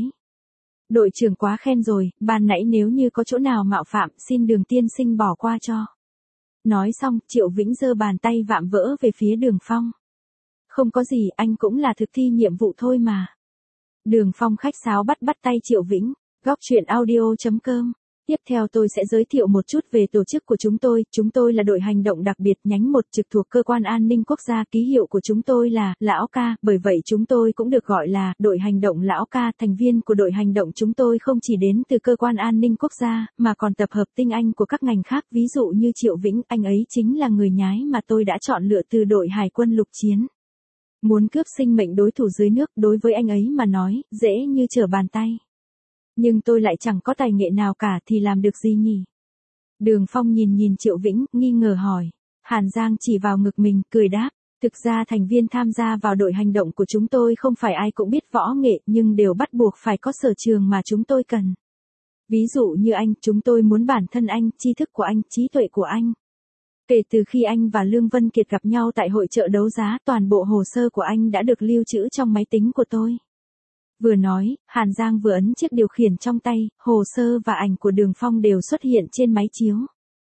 Speaker 1: Đội trưởng quá khen rồi, ban nãy nếu như có chỗ nào mạo phạm, xin Đường tiên sinh bỏ qua cho. Nói xong, Triệu Vĩnh giơ bàn tay vạm vỡ về phía Đường Phong. Không có gì, anh cũng là thực thi nhiệm vụ thôi mà. Đường Phong khách sáo bắt bắt tay Triệu Vĩnh, góc truyện audio chấm com. Tiếp theo tôi sẽ giới thiệu một chút về tổ chức của chúng tôi, chúng tôi là đội hành động đặc biệt nhánh một trực thuộc cơ quan an ninh quốc gia, ký hiệu của chúng tôi là Lão Ca, bởi vậy chúng tôi cũng được gọi là đội hành động Lão Ca. Thành viên của đội hành động chúng tôi không chỉ đến từ cơ quan an ninh quốc gia, mà còn tập hợp tinh anh của các ngành khác, ví dụ như Triệu Vĩnh, anh ấy chính là người nhái mà tôi đã chọn lựa từ đội hải quân lục chiến. Muốn cướp sinh mệnh đối thủ dưới nước, đối với anh ấy mà nói, dễ như trở bàn tay. Nhưng tôi lại chẳng có tài nghệ nào cả thì làm được gì nhỉ? Đường Phong nhìn nhìn Triệu Vĩnh, nghi ngờ hỏi. Hàn Giang chỉ vào ngực mình, cười đáp. Thực ra thành viên tham gia vào đội hành động của chúng tôi không phải ai cũng biết võ nghệ, nhưng đều bắt buộc phải có sở trường mà chúng tôi cần. Ví dụ như anh, chúng tôi muốn bản thân anh, tri thức của anh, trí tuệ của anh. Kể từ khi anh và Lương Vân Kiệt gặp nhau tại hội chợ đấu giá, toàn bộ hồ sơ của anh đã được lưu trữ trong máy tính của tôi. Vừa nói, Hàn Giang vừa ấn chiếc điều khiển trong tay, hồ sơ và ảnh của Đường Phong đều xuất hiện trên máy chiếu.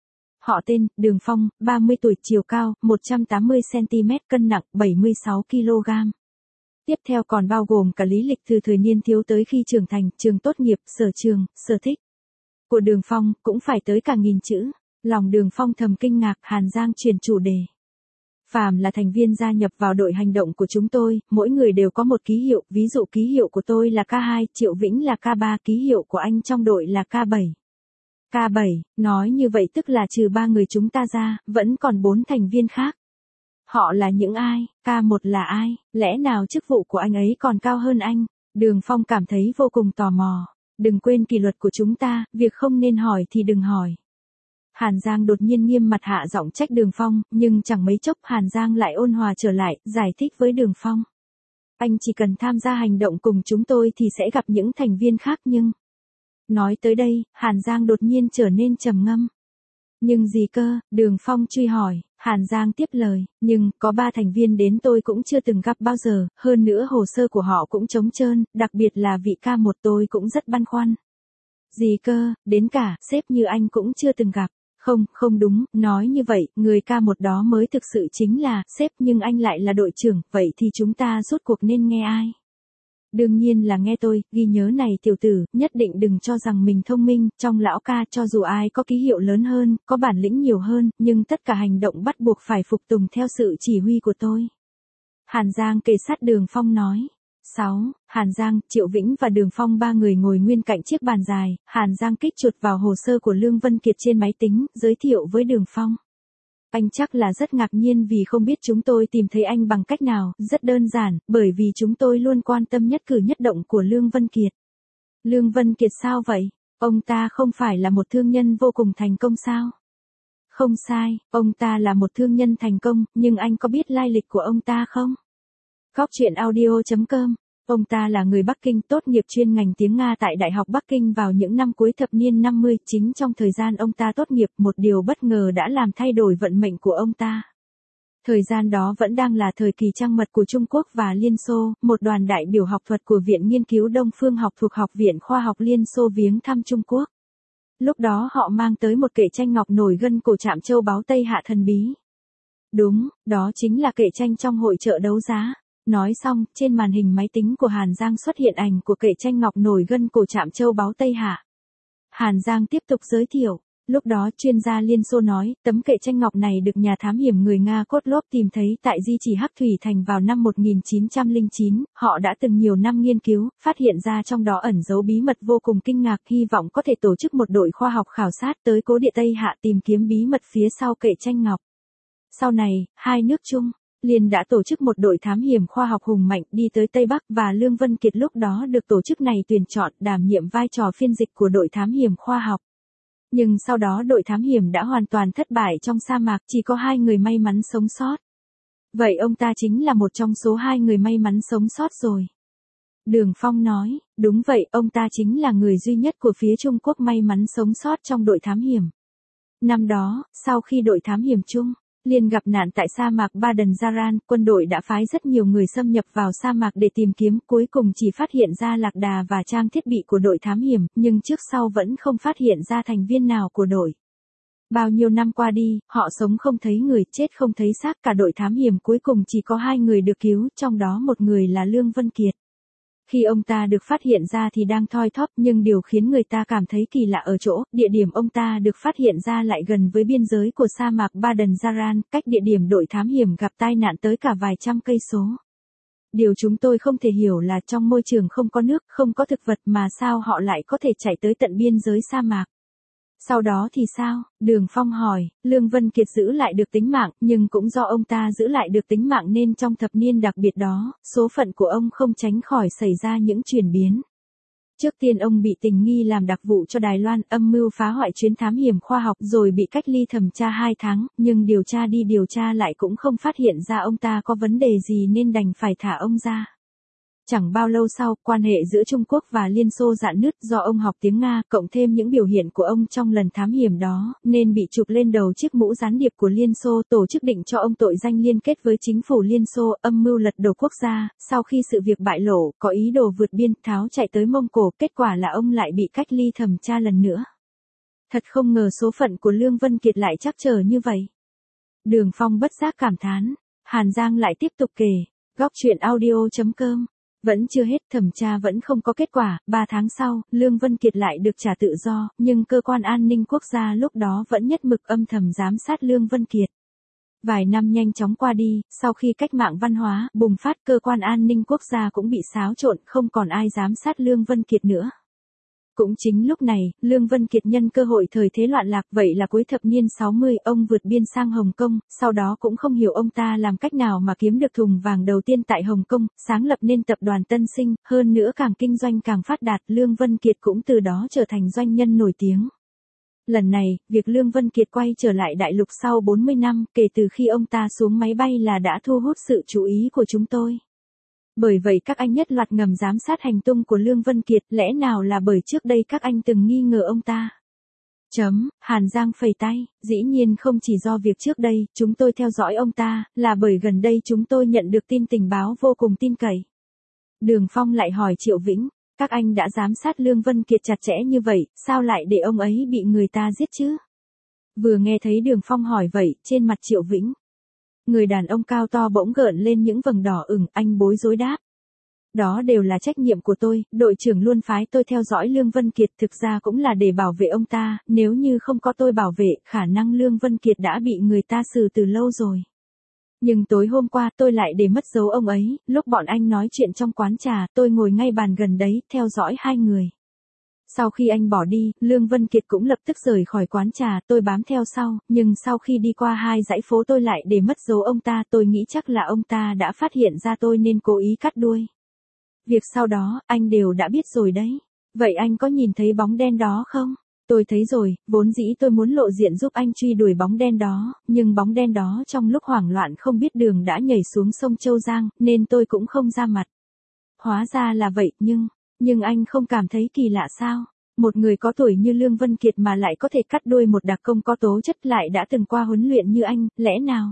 Speaker 1: Họ tên, Đường Phong, ba mươi tuổi, chiều cao, một trăm tám mươi xăng-ti-mét, cân nặng, bảy mươi sáu ki lô gam. Tiếp theo còn bao gồm cả lý lịch từ thời niên thiếu tới khi trưởng thành, trường tốt nghiệp, sở trường, sở thích. Của Đường Phong, cũng phải tới cả nghìn chữ. Lòng Đường Phong thầm kinh ngạc, Hàn Giang chuyển chủ đề. Phàm là thành viên gia nhập vào đội hành động của chúng tôi, mỗi người đều có một ký hiệu, ví dụ ký hiệu của tôi là K hai, Triệu Vĩnh là K ba, ký hiệu của anh trong đội là K bảy. K bảy, nói như vậy tức là trừ ba người chúng ta ra, vẫn còn bốn thành viên khác. Họ là những ai, K một là ai, lẽ nào chức vụ của anh ấy còn cao hơn anh? Đường Phong cảm thấy vô cùng tò mò. Đừng quên kỷ luật của chúng ta, việc không nên hỏi thì đừng hỏi. Hàn Giang đột nhiên nghiêm mặt hạ giọng trách Đường Phong, nhưng chẳng mấy chốc Hàn Giang lại ôn hòa trở lại, giải thích với Đường Phong. Anh chỉ cần tham gia hành động cùng chúng tôi thì sẽ gặp những thành viên khác nhưng... Nói tới đây, Hàn Giang đột nhiên trở nên trầm ngâm. Nhưng gì cơ, Đường Phong truy hỏi, Hàn Giang tiếp lời, nhưng có ba thành viên đến tôi cũng chưa từng gặp bao giờ, hơn nữa hồ sơ của họ cũng trống trơn, đặc biệt là vị K một tôi cũng rất băn khoăn. Gì cơ, đến cả sếp như anh cũng chưa từng gặp. Không, không đúng, nói như vậy, người K một đó mới thực sự chính là sếp, nhưng anh lại là đội trưởng, vậy thì chúng ta rốt cuộc nên nghe ai? Đương nhiên là nghe tôi, ghi nhớ này tiểu tử, nhất định đừng cho rằng mình thông minh, trong Lão Ca cho dù ai có ký hiệu lớn hơn, có bản lĩnh nhiều hơn, nhưng tất cả hành động bắt buộc phải phục tùng theo sự chỉ huy của tôi. Hàn Giang kề sát Đường Phong nói. sáu. Hàn Giang, Triệu Vĩnh và Đường Phong ba người ngồi nguyên cạnh chiếc bàn dài, Hàn Giang kích chuột vào hồ sơ của Lương Vân Kiệt trên máy tính, giới thiệu với Đường Phong. Anh chắc là rất ngạc nhiên vì không biết chúng tôi tìm thấy anh bằng cách nào, rất đơn giản, bởi vì chúng tôi luôn quan tâm nhất cử nhất động của Lương Vân Kiệt. Lương Vân Kiệt sao vậy? Ông ta không phải là một thương nhân vô cùng thành công sao? Không sai, ông ta là một thương nhân thành công, nhưng anh có biết lai lịch của ông ta không? Góc truyện audio chấm com. Ông ta là người Bắc Kinh, tốt nghiệp chuyên ngành tiếng Nga tại Đại học Bắc Kinh vào những năm cuối thập niên năm mươi, chính trong thời gian ông ta tốt nghiệp, một điều bất ngờ đã làm thay đổi vận mệnh của ông ta. Thời gian đó vẫn đang là thời kỳ trăng mật của Trung Quốc và Liên Xô, một đoàn đại biểu học thuật của Viện Nghiên cứu Đông Phương học thuộc Học viện Khoa học Liên Xô viếng thăm Trung Quốc. Lúc đó họ mang tới một kệ tranh ngọc nổi gân cổ chạm châu báu Tây Hạ thần bí. Đúng, đó chính là kệ tranh trong hội chợ đấu giá. Nói xong, trên màn hình máy tính của Hàn Giang xuất hiện ảnh của kệ tranh ngọc nổi gân cổ chạm châu báu Tây Hạ. Hàn Giang tiếp tục giới thiệu. Lúc đó chuyên gia Liên Xô nói, tấm kệ tranh ngọc này được nhà thám hiểm người Nga Kotlov tìm thấy tại di chỉ Hắc Thủy Thành vào năm một nghìn chín trăm lẻ chín, họ đã từng nhiều năm nghiên cứu, phát hiện ra trong đó ẩn giấu bí mật vô cùng kinh ngạc, hy vọng có thể tổ chức một đội khoa học khảo sát tới cố địa Tây Hạ tìm kiếm bí mật phía sau kệ tranh ngọc. Sau này, hai nước Trung, Liên đã tổ chức một đội thám hiểm khoa học hùng mạnh đi tới Tây Bắc và Lương Vân Kiệt lúc đó được tổ chức này tuyển chọn đảm nhiệm vai trò phiên dịch của đội thám hiểm khoa học. Nhưng sau đó đội thám hiểm đã hoàn toàn thất bại trong sa mạc, chỉ có hai người may mắn sống sót. Vậy ông ta chính là một trong số hai người may mắn sống sót rồi. Đường Phong nói, đúng vậy, ông ta chính là người duy nhất của phía Trung Quốc may mắn sống sót trong đội thám hiểm. Năm đó, sau khi đội thám hiểm Trung Liên gặp nạn tại sa mạc Baden Zaran, quân đội đã phái rất nhiều người xâm nhập vào sa mạc để tìm kiếm, cuối cùng chỉ phát hiện ra lạc đà và trang thiết bị của đội thám hiểm, nhưng trước sau vẫn không phát hiện ra thành viên nào của đội. Bao nhiêu năm qua đi, họ sống không thấy người, chết không thấy xác, cả đội thám hiểm cuối cùng chỉ có hai người được cứu, trong đó một người là Lương Vân Kiệt. Khi ông ta được phát hiện ra thì đang thoi thóp, nhưng điều khiến người ta cảm thấy kỳ lạ ở chỗ, địa điểm ông ta được phát hiện ra lại gần với biên giới của sa mạc Baden Zaran, cách địa điểm đội thám hiểm gặp tai nạn tới cả vài trăm cây số. Điều chúng tôi không thể hiểu là trong môi trường không có nước, không có thực vật mà sao họ lại có thể chạy tới tận biên giới sa mạc. Sau đó thì sao? Đường Phong hỏi, Lương Vân Kiệt giữ lại được tính mạng, nhưng cũng do ông ta giữ lại được tính mạng nên trong thập niên đặc biệt đó, số phận của ông không tránh khỏi xảy ra những chuyển biến. Trước tiên ông bị tình nghi làm đặc vụ cho Đài Loan, âm mưu phá hoại chuyến thám hiểm khoa học, rồi bị cách ly thẩm tra hai tháng, nhưng điều tra đi điều tra lại cũng không phát hiện ra ông ta có vấn đề gì nên đành phải thả ông ra. Chẳng bao lâu sau, quan hệ giữa Trung Quốc và Liên Xô rạn nứt do ông học tiếng Nga, cộng thêm những biểu hiện của ông trong lần thám hiểm đó, nên bị chụp lên đầu chiếc mũ gián điệp của Liên Xô, tổ chức định cho ông tội danh liên kết với chính phủ Liên Xô, âm mưu lật đổ quốc gia. Sau khi sự việc bại lộ, có ý đồ vượt biên, tháo chạy tới Mông Cổ, kết quả là ông lại bị cách ly thẩm tra lần nữa. Thật không ngờ số phận của Lương Vân Kiệt lại trắc trở như vậy. Đường Phong bất giác cảm thán. Hàn Giang lại tiếp tục kể, góc truyện audio chấm com. Vẫn chưa hết, thẩm tra vẫn không có kết quả, ba tháng sau, Lương Vân Kiệt lại được trả tự do, nhưng cơ quan an ninh quốc gia lúc đó vẫn nhất mực âm thầm giám sát Lương Vân Kiệt. Vài năm nhanh chóng qua đi, sau khi cách mạng văn hóa bùng phát, cơ quan an ninh quốc gia cũng bị xáo trộn, không còn ai giám sát Lương Vân Kiệt nữa. Cũng chính lúc này, Lương Vân Kiệt nhân cơ hội thời thế loạn lạc, vậy là cuối thập niên sáu mươi, ông vượt biên sang Hồng Kông, sau đó cũng không hiểu ông ta làm cách nào mà kiếm được thùng vàng đầu tiên tại Hồng Kông, sáng lập nên tập đoàn Tân Sinh, hơn nữa càng kinh doanh càng phát đạt, Lương Vân Kiệt cũng từ đó trở thành doanh nhân nổi tiếng. Lần này, việc Lương Vân Kiệt quay trở lại đại lục sau bốn mươi năm, kể từ khi ông ta xuống máy bay là đã thu hút sự chú ý của chúng tôi. Bởi vậy các anh nhất loạt ngầm giám sát hành tung của Lương Vân Kiệt, lẽ nào là bởi trước đây các anh từng nghi ngờ ông ta? Chấm, Hàn Giang phẩy tay, dĩ nhiên không chỉ do việc trước đây, chúng tôi theo dõi ông ta, là bởi gần đây chúng tôi nhận được tin tình báo vô cùng tin cậy. Đường Phong lại hỏi Triệu Vĩnh, các anh đã giám sát Lương Vân Kiệt chặt chẽ như vậy, sao lại để ông ấy bị người ta giết chứ? Vừa nghe thấy Đường Phong hỏi vậy, trên mặt Triệu Vĩnh, người đàn ông cao to bỗng gợn lên những vầng đỏ ửng, anh bối rối đáp. Đó đều là trách nhiệm của tôi, đội trưởng luôn phái tôi theo dõi Lương Vân Kiệt, thực ra cũng là để bảo vệ ông ta, nếu như không có tôi bảo vệ, khả năng Lương Vân Kiệt đã bị người ta xử từ lâu rồi. Nhưng tối hôm qua tôi lại để mất dấu ông ấy, lúc bọn anh nói chuyện trong quán trà, tôi ngồi ngay bàn gần đấy, theo dõi hai người. Sau khi anh bỏ đi, Lương Vân Kiệt cũng lập tức rời khỏi quán trà, tôi bám theo sau, nhưng sau khi đi qua hai dãy phố tôi lại để mất dấu ông ta, tôi nghĩ chắc là ông ta đã phát hiện ra tôi nên cố ý cắt đuôi. Việc sau đó, anh đều đã biết rồi đấy. Vậy anh có nhìn thấy bóng đen đó không? Tôi thấy rồi, vốn dĩ tôi muốn lộ diện giúp anh truy đuổi bóng đen đó, nhưng bóng đen đó trong lúc hoảng loạn không biết đường đã nhảy xuống sông Châu Giang, nên tôi cũng không ra mặt. Hóa ra là vậy, nhưng, nhưng anh không cảm thấy kỳ lạ sao? Một người có tuổi như Lương Vân Kiệt mà lại có thể cắt đuôi một đặc công có tố chất, lại đã từng qua huấn luyện như anh, lẽ nào?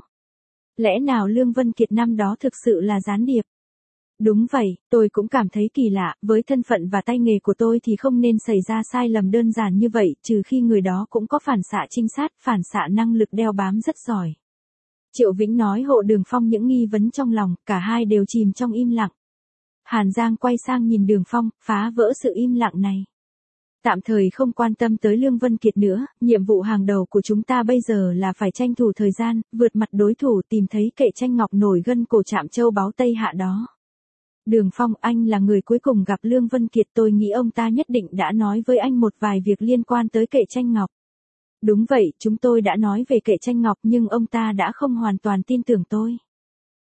Speaker 1: Lẽ nào Lương Vân Kiệt năm đó thực sự là gián điệp? Đúng vậy, tôi cũng cảm thấy kỳ lạ, với thân phận và tay nghề của tôi thì không nên xảy ra sai lầm đơn giản như vậy, trừ khi người đó cũng có phản xạ trinh sát, phản xạ năng lực đeo bám rất giỏi. Triệu Vĩnh nói hộ Đường Phong những nghi vấn trong lòng, cả hai đều chìm trong im lặng. Hàn Giang quay sang nhìn Đường Phong, phá vỡ sự im lặng này. Tạm thời không quan tâm tới Lương Vân Kiệt nữa, nhiệm vụ hàng đầu của chúng ta bây giờ là phải tranh thủ thời gian, vượt mặt đối thủ, tìm thấy kệ tranh ngọc nổi gân cổ Trạm Châu báu Tây Hạ đó. Đường Phong, anh là người cuối cùng gặp Lương Vân Kiệt, tôi nghĩ ông ta nhất định đã nói với anh một vài việc liên quan tới kệ tranh ngọc. Đúng vậy, chúng tôi đã nói về kệ tranh ngọc nhưng ông ta đã không hoàn toàn tin tưởng tôi.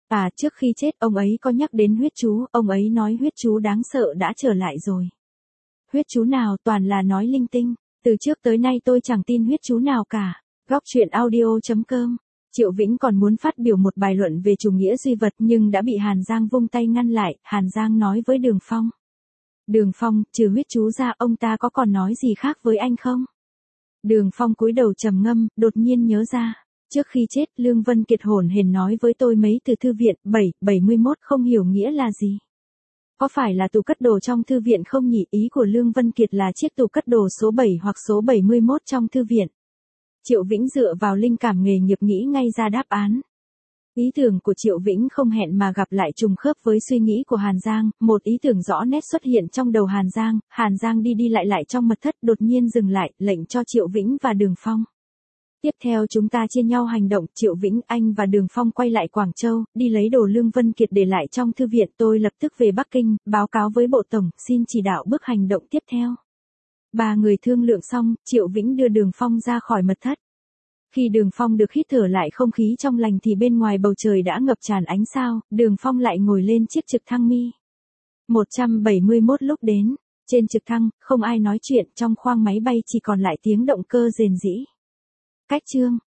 Speaker 1: À, trước khi chết ông ấy có nhắc đến huyết chú, ông ấy nói huyết chú đáng sợ đã trở lại rồi. Huyết chú nào, toàn là nói linh tinh, từ trước tới nay tôi chẳng tin huyết chú nào cả. Góc truyện audio chấm com. Triệu Vĩnh còn muốn phát biểu một bài luận về chủ nghĩa duy vật nhưng đã bị Hàn Giang vung tay ngăn lại. Hàn Giang nói với Đường Phong. Đường Phong, trừ huyết chú ra ông ta có còn nói gì khác với anh không? Đường Phong cúi đầu trầm ngâm, đột nhiên nhớ ra. Trước khi chết, Lương Vân Kiệt hổn hển nói với tôi mấy từ thư viện, bảy, bảy mươi mốt không hiểu nghĩa là gì. Có phải là tủ cất đồ trong thư viện không nhỉ? Ý của Lương Vân Kiệt là chiếc tủ cất đồ số bảy hoặc số bảy mươi mốt trong thư viện. Triệu Vĩnh dựa vào linh cảm nghề nghiệp nghĩ ngay ra đáp án. Ý tưởng của Triệu Vĩnh không hẹn mà gặp lại trùng khớp với suy nghĩ của Hàn Giang, một ý tưởng rõ nét xuất hiện trong đầu Hàn Giang. Hàn Giang đi đi lại lại trong mật thất, đột nhiên dừng lại, lệnh cho Triệu Vĩnh và Đường Phong. Tiếp theo chúng ta chia nhau hành động. Triệu Vĩnh, anh và Đường Phong quay lại Quảng Châu, đi lấy đồ Lương Vân Kiệt để lại trong thư viện. Tôi lập tức về Bắc Kinh, báo cáo với Bộ Tổng, xin chỉ đạo bước hành động tiếp theo. Ba người thương lượng xong, Triệu Vĩnh đưa Đường Phong ra khỏi mật thất. Khi Đường Phong được hít thở lại không khí trong lành thì bên ngoài bầu trời đã ngập tràn ánh sao. Đường Phong lại ngồi lên chiếc trực thăng Mi một trăm bảy mươi mốt lúc đến. Trên trực thăng, không ai nói chuyện, trong khoang máy bay chỉ còn lại tiếng động cơ rền rĩ. Cách chương